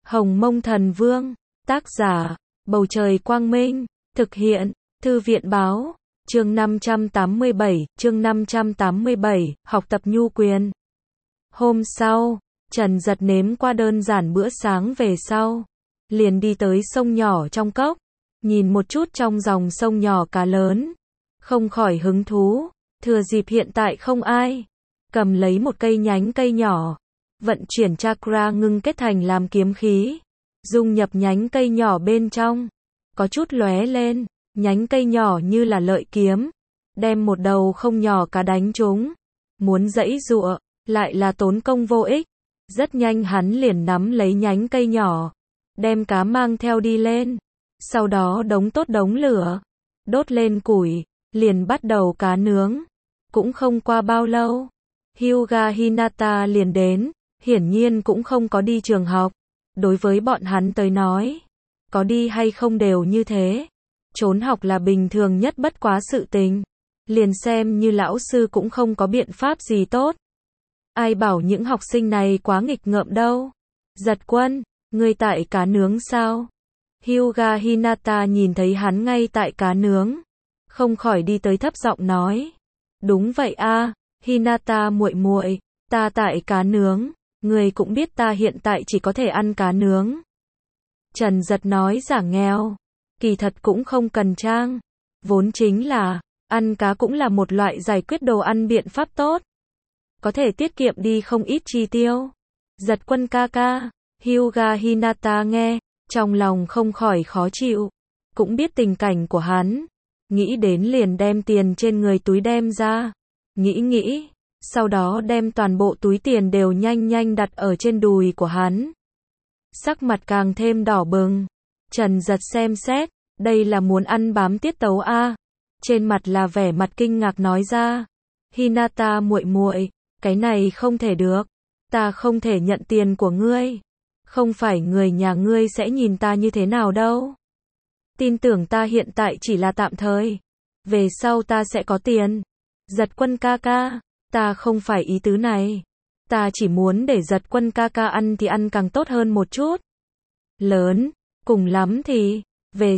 Hồng Mông Thần Vương, tác giả, Bầu Trời Quang Minh, thực hiện, Thư viện Báo, chương 587, học tập nhu quyền. Hôm sau, Trần Giật nếm qua đơn giản bữa sáng về sau, liền đi tới sông nhỏ trong cốc, nhìn một chút trong dòng sông nhỏ cá lớn, không khỏi hứng thú, thừa dịp hiện tại không ai, cầm lấy một cây nhánh cây nhỏ, vận chuyển chakra ngưng kết thành làm kiếm khí, dung nhập nhánh cây nhỏ bên trong, có chút lóe lên, nhánh cây nhỏ như là lợi kiếm, đem một đầu không nhỏ cá đánh trúng, muốn giãy giụa, lại là tốn công vô ích, rất nhanh hắn liền nắm lấy nhánh cây nhỏ, đem cá mang theo đi lên, sau đó đống tốt đống lửa, đốt lên củi, liền bắt đầu cá nướng, cũng không qua bao lâu, Hyuga Hinata liền đến, hiển nhiên cũng không có đi trường học, đối với bọn hắn tới nói, có đi hay không đều như thế, trốn học là bình thường nhất bất quá sự tình, liền xem như lão sư cũng không có biện pháp gì tốt. Ai bảo những học sinh này quá nghịch ngợm đâu. Giật Quân, ngươi tại cá nướng sao? Hyuga Hinata nhìn thấy hắn ngay tại cá nướng, không khỏi đi tới thấp giọng nói. Đúng vậy a, Hinata muội muội, ta tại cá nướng, ngươi cũng biết ta hiện tại chỉ có thể ăn cá nướng. Trần Giật nói giả nghèo, kỳ thật cũng không cần trang, vốn chính là, ăn cá cũng là một loại giải quyết đồ ăn biện pháp tốt. Có thể tiết kiệm đi không ít chi tiêu. Giật Quân ca ca, Hyuga Hinata nghe, trong lòng không khỏi khó chịu, cũng biết tình cảnh của hắn, nghĩ đến liền đem tiền trên người túi đem ra, nghĩ, sau đó đem toàn bộ túi tiền đều nhanh đặt ở trên đùi của hắn. Sắc mặt càng thêm đỏ bừng, Trần Giật xem xét, đây là muốn ăn bám tiết tấu a. Trên mặt là vẻ mặt kinh ngạc nói ra, Hinata muội muội, cái này không thể được, ta không thể nhận tiền của ngươi, không phải người nhà ngươi sẽ nhìn ta như thế nào đâu. Tin tưởng ta hiện tại chỉ là tạm thời, về sau ta sẽ có tiền. Giật Quân ca ca, ta không phải ý tứ này, ta chỉ muốn để Giật Quân ca ca ăn thì ăn càng tốt hơn một chút. Lớn, cùng lắm thì, về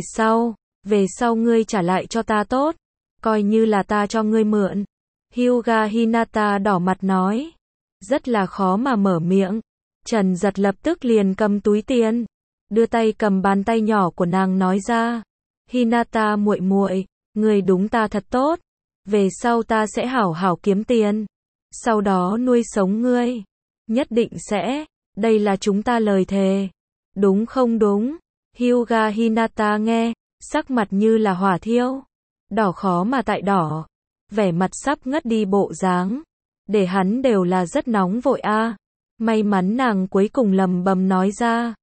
sau ngươi trả lại cho ta tốt, coi như là ta cho ngươi mượn. Hyuga Hinata đỏ mặt nói, rất là khó mà mở miệng. Trần Giật lập tức liền cầm túi tiền, đưa tay cầm bàn tay nhỏ của nàng nói ra, Hinata muội muội, ngươi đúng ta thật tốt, về sau ta sẽ hảo hảo kiếm tiền, sau đó nuôi sống ngươi, nhất định sẽ, đây là chúng ta lời thề, đúng không đúng? Hyuga Hinata nghe, sắc mặt như là hỏa thiêu, đỏ khó mà tại đỏ, vẻ mặt sắp ngất đi bộ dáng, để hắn đều là rất nóng vội a. May mắn nàng cuối cùng lầm bầm nói ra,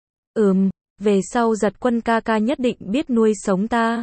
về sau Giật Quân ca ca nhất định biết nuôi sống ta.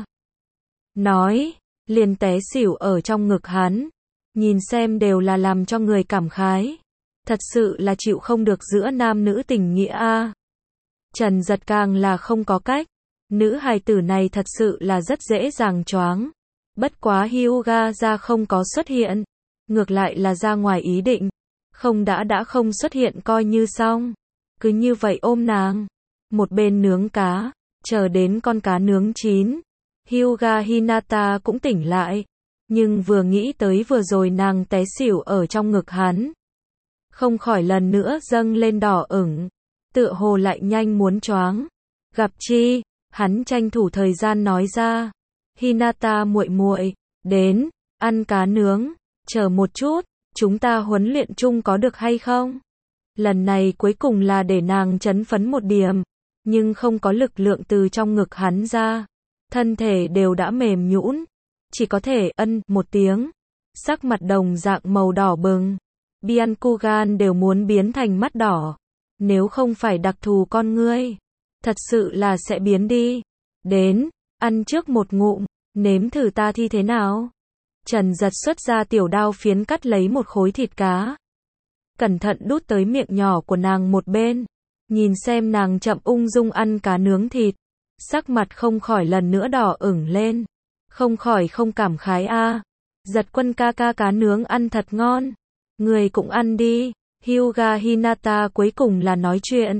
Nói, liền té xỉu ở trong ngực hắn, nhìn xem đều là làm cho người cảm khái, thật sự là chịu không được giữa nam nữ tình nghĩa a. Trần Giật càng là không có cách, nữ hài tử này thật sự là rất dễ dàng choáng. Bất quá Hyuga ra không có xuất hiện, ngược lại là ra ngoài ý định, không đã không xuất hiện coi như xong, cứ như vậy ôm nàng, một bên nướng cá, chờ đến con cá nướng chín, Hyuga Hinata cũng tỉnh lại, nhưng vừa nghĩ tới vừa rồi nàng té xỉu ở trong ngực hắn, không khỏi lần nữa dâng lên đỏ ửng, tựa hồ lại nhanh muốn choáng. Gặp chi, hắn tranh thủ thời gian nói ra, Hinata muội muội, đến, ăn cá nướng, chờ một chút, chúng ta huấn luyện chung có được hay không? Lần này cuối cùng là để nàng chấn phấn một điểm, nhưng không có lực lượng từ trong ngực hắn ra, thân thể đều đã mềm nhũn, chỉ có thể ân một tiếng, sắc mặt đồng dạng màu đỏ bừng, Byakugan đều muốn biến thành mắt đỏ, nếu không phải đặc thù con ngươi, thật sự là sẽ biến đi. Đến, ăn trước một ngụm, nếm thử ta thi thế nào. Trần Giật xuất ra tiểu đao phiến cắt lấy một khối thịt cá, cẩn thận đút tới miệng nhỏ của nàng một bên, nhìn xem nàng chậm ung dung ăn cá nướng thịt, sắc mặt không khỏi lần nữa đỏ ửng lên, không khỏi không cảm khái a. Giật Quân ca ca cá nướng ăn thật ngon, người cũng ăn đi. Hyuga Hinata cuối cùng là nói chuyện,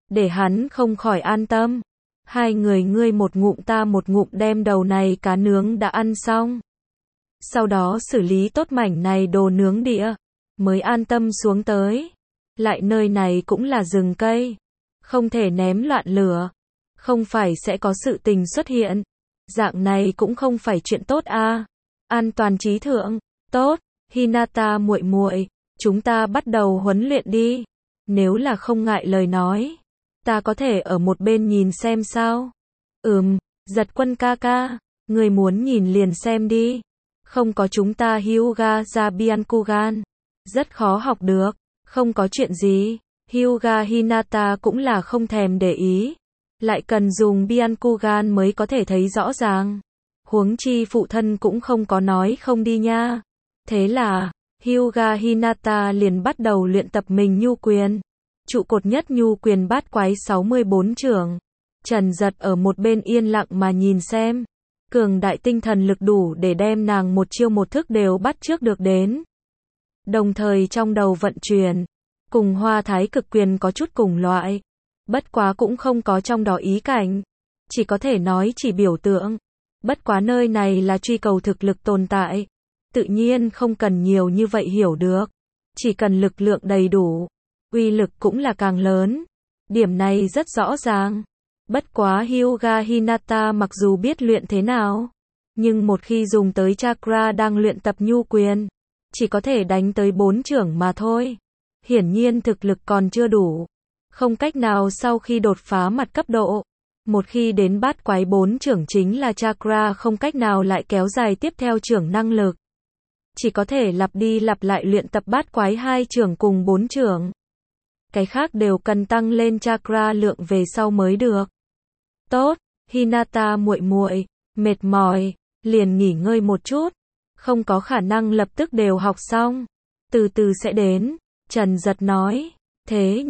để hắn không khỏi an tâm. Hai người ngươi một ngụm ta một ngụm đem đầu này cá nướng đã ăn xong. Sau đó xử lý tốt mảnh này đồ nướng đĩa, mới an tâm xuống tới. Lại nơi này cũng là rừng cây, không thể ném loạn lửa, không phải sẽ có sự tình xuất hiện. Dạng này cũng không phải chuyện tốt a. An toàn chí thượng, tốt, Hinata muội muội, chúng ta bắt đầu huấn luyện đi. Nếu là không ngại lời nói, ta có thể ở một bên nhìn xem sao? Giật Quân ca ca, người muốn nhìn liền xem đi. Không có chúng ta Hyuga ra Byakugan, rất khó học được. Không có chuyện gì, Hyuga Hinata cũng là không thèm để ý. Lại cần dùng Byakugan mới có thể thấy rõ ràng. Huống chi phụ thân cũng không có nói không đi nha. Thế là, Hyuga Hinata liền bắt đầu luyện tập mình nhu quyền. Trụ cột nhất nhu quyền bát quái 64 trưởng. Trần Giật ở một bên yên lặng mà nhìn xem. Cường đại tinh thần lực đủ để đem nàng một chiêu một thức đều bắt chước được đến. Đồng thời trong đầu vận chuyển, cùng Hoa Thái Cực Quyền có chút cùng loại. Bất quá cũng không có trong đó ý cảnh. Chỉ có thể nói chỉ biểu tượng. Bất quá nơi này là truy cầu thực lực tồn tại. Tự nhiên không cần nhiều như vậy hiểu được. Chỉ cần lực lượng đầy đủ, uy lực cũng là càng lớn. Điểm này rất rõ ràng. Bất quá Hyuga Hinata mặc dù biết luyện thế nào, nhưng một khi dùng tới chakra đang luyện tập nhu quyền, chỉ có thể đánh tới 4 trưởng mà thôi. Hiển nhiên thực lực còn chưa đủ. Không cách nào sau khi đột phá mặt cấp độ. Một khi đến bát quái 4 trưởng chính là chakra không cách nào lại kéo dài tiếp theo trưởng năng lực. Chỉ có thể lặp đi lặp lại luyện tập bát quái 2 trưởng cùng 4 trưởng. Cái khác đều cần tăng lên chakra lượng về sau mới được. Tốt, Hinata muội muội, mệt mỏi, liền nghỉ ngơi một chút. Không có khả năng lập tức đều học xong. Từ từ sẽ đến, Trần Giật nói. Thế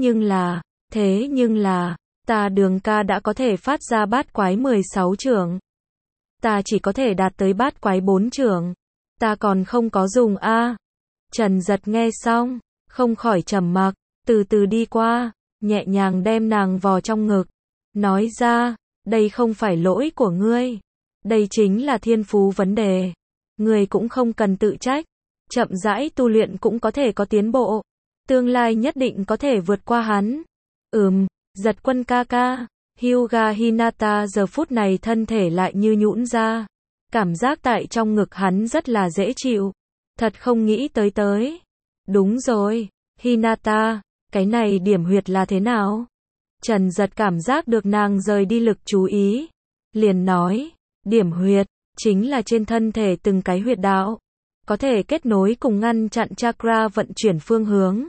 nhưng là, ta Đường ca đã có thể phát ra bát quái 16 trưởng. Ta chỉ có thể đạt tới bát quái 4 trưởng. Ta còn không có dùng a. Trần Giật nghe xong, không khỏi trầm mặc, từ từ đi qua, nhẹ nhàng đem nàng vò trong ngực. Nói ra, đây không phải lỗi của ngươi. Đây chính là thiên phú vấn đề. Ngươi cũng không cần tự trách. Chậm rãi tu luyện cũng có thể có tiến bộ. Tương lai nhất định có thể vượt qua hắn. Giật Quân ca ca. Hyuga Hinata giờ phút này thân thể lại như nhũn ra. Cảm giác tại trong ngực hắn rất là dễ chịu. Thật không nghĩ tới. Đúng rồi, Hinata, cái này điểm huyệt là thế nào? Trần Giật cảm giác được nàng rời đi lực chú ý. Liền nói, điểm huyệt, chính là trên thân thể từng cái huyệt đạo. Có thể kết nối cùng ngăn chặn chakra vận chuyển phương hướng.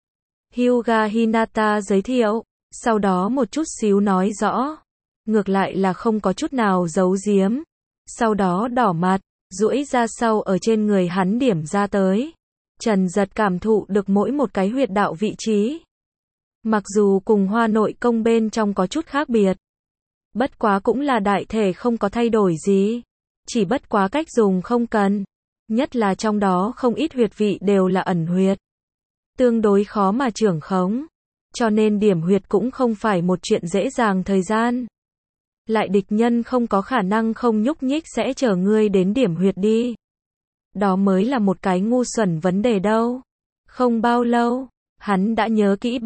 Hyuga Hinata giới thiệu, sau đó một chút xíu nói rõ. Ngược lại là không có chút nào giấu giếm. Sau đó đỏ mặt, duỗi ra sau ở trên người hắn điểm ra tới. Trần Giật cảm thụ được mỗi một cái huyệt đạo vị trí. Mặc dù cùng Hoa nội công bên trong có chút khác biệt. Bất quá cũng là đại thể không có thay đổi gì. Chỉ bất quá cách dùng không cần. Nhất là trong đó không ít huyệt vị đều là ẩn huyệt. Tương đối khó mà trưởng khống. Cho nên điểm huyệt cũng không phải một chuyện dễ dàng thời gian. Lại địch nhân không có khả năng không nhúc nhích sẽ chở ngươi đến điểm huyệt đi. Đó mới là một cái ngu xuẩn vấn đề đâu. Không bao lâu, hắn đã nhớ kỹ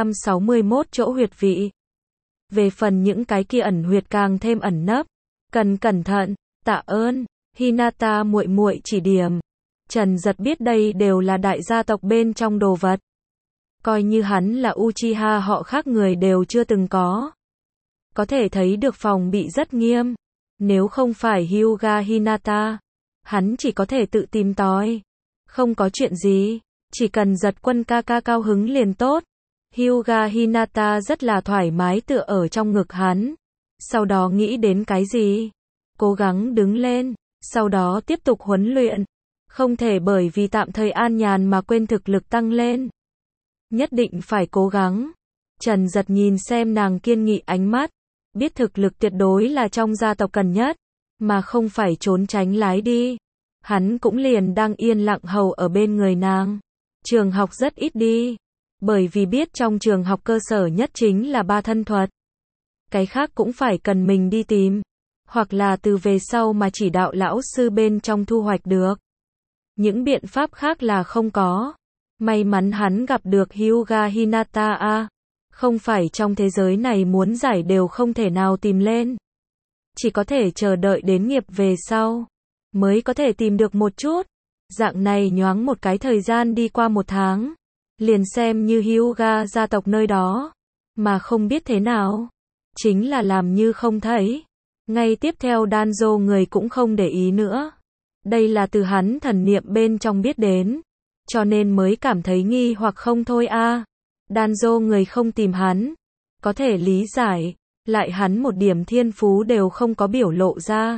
361 chỗ huyệt vị. Về phần những cái kia ẩn huyệt càng thêm ẩn nấp, cần cẩn thận, tạ ơn, Hinata muội muội chỉ điểm. Trần Giật biết đây đều là đại gia tộc bên trong đồ vật. Coi như hắn là Uchiha họ khác người đều chưa từng có. Có thể thấy được phòng bị rất nghiêm. Nếu không phải Hyuga Hinata, hắn chỉ có thể tự tìm tòi. Không có chuyện gì, chỉ cần Giật Quân ca ca cao hứng liền tốt. Hyuga Hinata rất là thoải mái tựa ở trong ngực hắn. Sau đó nghĩ đến cái gì? Cố gắng đứng lên, sau đó tiếp tục huấn luyện. Không thể bởi vì tạm thời an nhàn mà quên thực lực tăng lên. Nhất định phải cố gắng. Trần Giật nhìn xem nàng kiên nghị ánh mắt. Biết thực lực tuyệt đối là trong gia tộc cần nhất. Mà không phải trốn tránh lái đi. Hắn cũng liền đang yên lặng hầu ở bên người nàng. Trường học rất ít đi. Bởi vì biết trong trường học cơ sở nhất chính là 3 thân thuật. Cái khác cũng phải cần mình đi tìm. Hoặc là từ về sau mà chỉ đạo lão sư bên trong thu hoạch được. Những biện pháp khác là không có. May mắn hắn gặp được Hyuga Hinata a. Không phải trong thế giới này muốn giải đều không thể nào tìm lên. Chỉ có thể chờ đợi đến nghiệp về sau. Mới có thể tìm được một chút. Dạng này nhoáng một cái thời gian đi qua 1 tháng. Liền xem như Hyuga gia tộc nơi đó. Mà không biết thế nào. Chính là làm như không thấy. Ngay tiếp theo Danzo người cũng không để ý nữa. Đây là từ hắn thần niệm bên trong biết đến. Cho nên mới cảm thấy nghi hoặc không thôi a. Danzo người không tìm hắn. Có thể lý giải. Lại hắn một điểm thiên phú đều không có biểu lộ ra.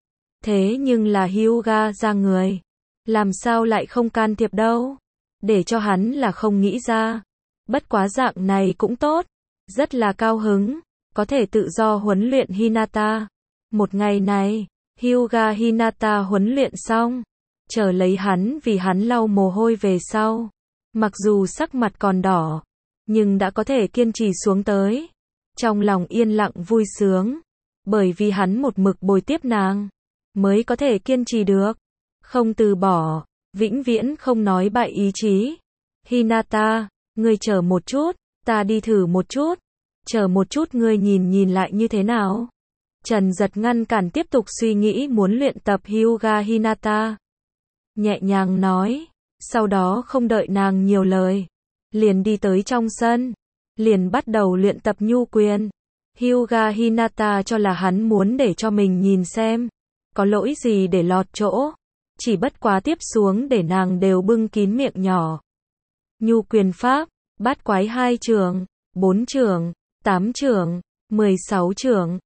Thế nhưng là Hyuga ra người. Làm sao lại không can thiệp đâu. Để cho hắn là không nghĩ ra. Bất quá dạng này cũng tốt. Rất là cao hứng. Có thể tự do huấn luyện Hinata. Một ngày này, Hyuga Hinata huấn luyện xong. Chờ lấy hắn vì hắn lau mồ hôi về sau. Mặc dù sắc mặt còn đỏ. Nhưng đã có thể kiên trì xuống tới. Trong lòng yên lặng vui sướng. Bởi vì hắn một mực bồi tiếp nàng. Mới có thể kiên trì được. Không từ bỏ. Vĩnh viễn không nói bại ý chí. Hinata, ngươi chờ một chút. Ta đi thử một chút. Chờ một chút ngươi nhìn lại như thế nào. Trần Giật ngăn cản tiếp tục suy nghĩ muốn luyện tập Hyuga Hinata. Nhẹ nhàng nói. Sau đó không đợi nàng nhiều lời. Liền đi tới trong sân. Liền bắt đầu luyện tập nhu quyền. Hyuga Hinata cho là hắn muốn để cho mình nhìn xem. Có lỗi gì để lọt chỗ. Chỉ bất quá tiếp xuống để nàng đều bưng kín miệng nhỏ. Nhu quyền pháp. Bát quái 2 trường. 4 trường. 8 trường. 16 trường.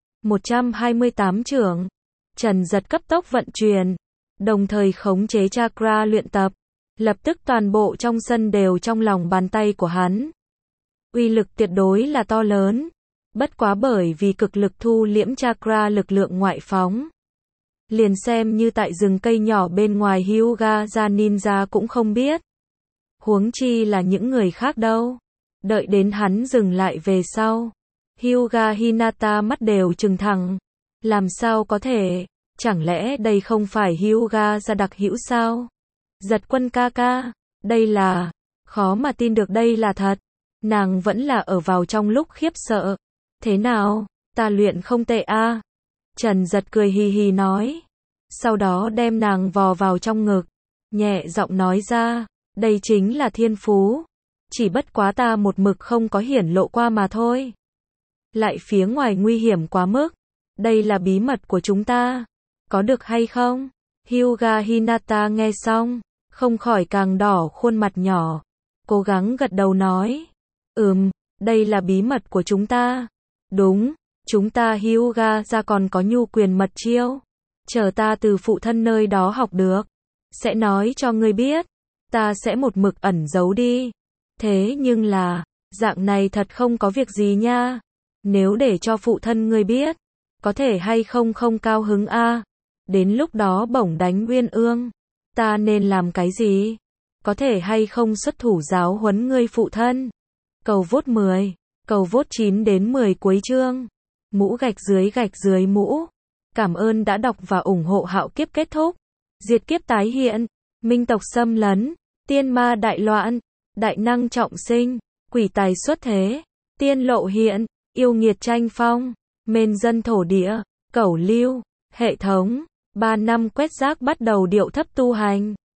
128 trường. Trần Giật cấp tốc vận chuyển. Đồng thời khống chế chakra luyện tập. Lập tức toàn bộ trong sân đều trong lòng bàn tay của hắn. Uy lực tuyệt đối là to lớn. Bất quá bởi vì cực lực thu liễm chakra lực lượng ngoại phóng. Liền xem như tại rừng cây nhỏ bên ngoài Hyuga ra ninja cũng không biết. Huống chi là những người khác đâu. Đợi đến hắn dừng lại về sau. Hyuga Hinata mắt đều trừng thẳng. Làm sao có thể? Chẳng lẽ đây không phải Hyuga ra đặc hữu sao? Giật Quân ca ca. Đây là... Khó mà tin được đây là thật. Nàng vẫn là ở vào trong lúc khiếp sợ. Thế nào? Ta luyện không tệ a. Trần Giật cười hì hì nói. Sau đó đem nàng vò vào trong ngực. Nhẹ giọng nói ra. Đây chính là thiên phú. Chỉ bất quá ta một mực không có hiển lộ qua mà thôi. Lại phía ngoài nguy hiểm quá mức. Đây là bí mật của chúng ta. Có được hay không? Hyuga Hinata nghe xong. Không khỏi càng đỏ khuôn mặt nhỏ. Cố gắng gật đầu nói. Đây là bí mật của chúng ta. Đúng, chúng ta Hyuga ra còn có nhu quyền mật chiêu. Chờ ta từ phụ thân nơi đó học được. Sẽ nói cho ngươi biết. Ta sẽ một mực ẩn giấu đi. Thế nhưng là, dạng này thật không có việc gì nha. Nếu để cho phụ thân ngươi biết, có thể hay không không cao hứng a. Đến lúc đó bổng đánh Uyên Ương. Ta nên làm cái gì? Có thể hay không xuất thủ giáo huấn ngươi phụ thân? Cầu vote 10, cầu vote 9 đến 10 cuối chương. Mũ gạch dưới mũ. Cảm ơn đã đọc và ủng hộ Hạo Kiếp kết thúc. Diệt kiếp tái hiện, minh tộc xâm lấn, tiên ma đại loạn, đại năng trọng sinh, quỷ tài xuất thế, tiên lộ hiện, yêu nghiệt tranh phong, mên dân thổ địa, cẩu lưu, hệ thống, 3 năm quét rác bắt đầu điệu thấp tu hành.